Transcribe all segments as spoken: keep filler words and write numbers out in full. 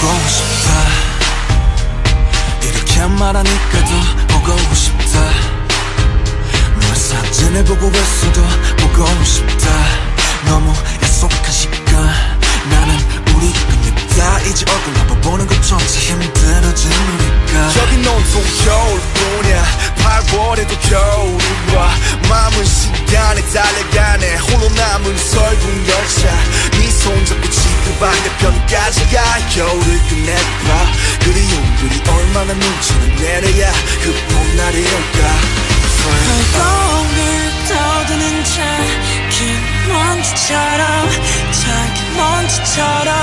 보고 싶다. 이렇게 말하니까 더 보고 싶다. 너의 사진을 보고 있어도 보고 싶다. 너무 약속한 시간 나는 우리 끝냈다. 이제 얼굴 한번 보는 것조차 힘들어진 우리가. 여긴 온통 겨울뿐이야. 팔월에도 겨울이 와. 마음은 시간에 달려가네. 홀로 남은 설국 열차. 네 손잡고 지구 반대편까지 가. 겨울을 끝내봐. 그리움들이 얼마나 눈치를 내려야 그 봄날이 올까. 발동을 떠드는 작은 먼지처럼 작은 먼지처럼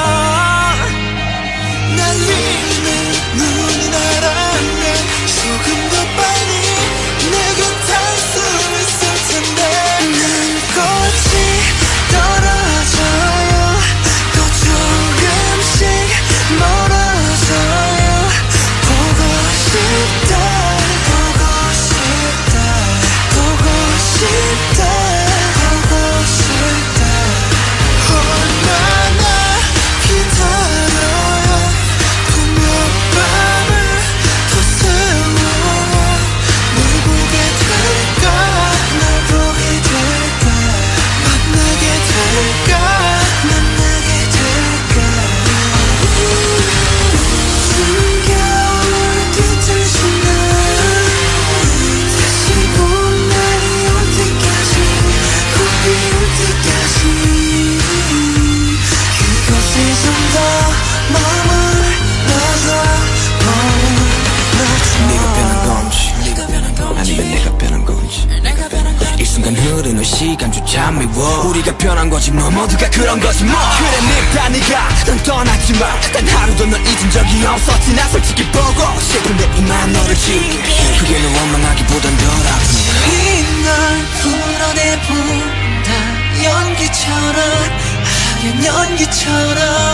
날리는 눈이 날아내. 조금 더 빨리 내게 닿을 수 있을 텐데. 난 꽃이 떨어져요. 또 조금씩 멀어져요. 보고 싶다 보고 싶다 보고 싶다 보고 싶다. 얼마나 기다려야 분명 밤을 더 세워 널 보게 될까. 널 보게 될까. 만나게 될까. 만나게 될까. 숨겨올 듯한 순간 다시 봄날이 올 때까지 봄이 올 때까지 그곳에 좀 더 머물러줘. 네가 변한 건지 네가 변한 건지 아니면 내가 변한 건지. 내가 변한 건지 이 순간 흐르는 시간조차 미워. 우리가 변한 거지 뭐 모두가 그런 거지 뭐. 그래 늙다 네가 넌 떠났지만 단 하루도 널 잊은 적이 없었지. 나 솔직히 보고 싶은데 이만 너를 지울게. 그게 널 원망하기보단 덜 아프네. 널 풀어내본다. 연기처럼 하얀 연기처럼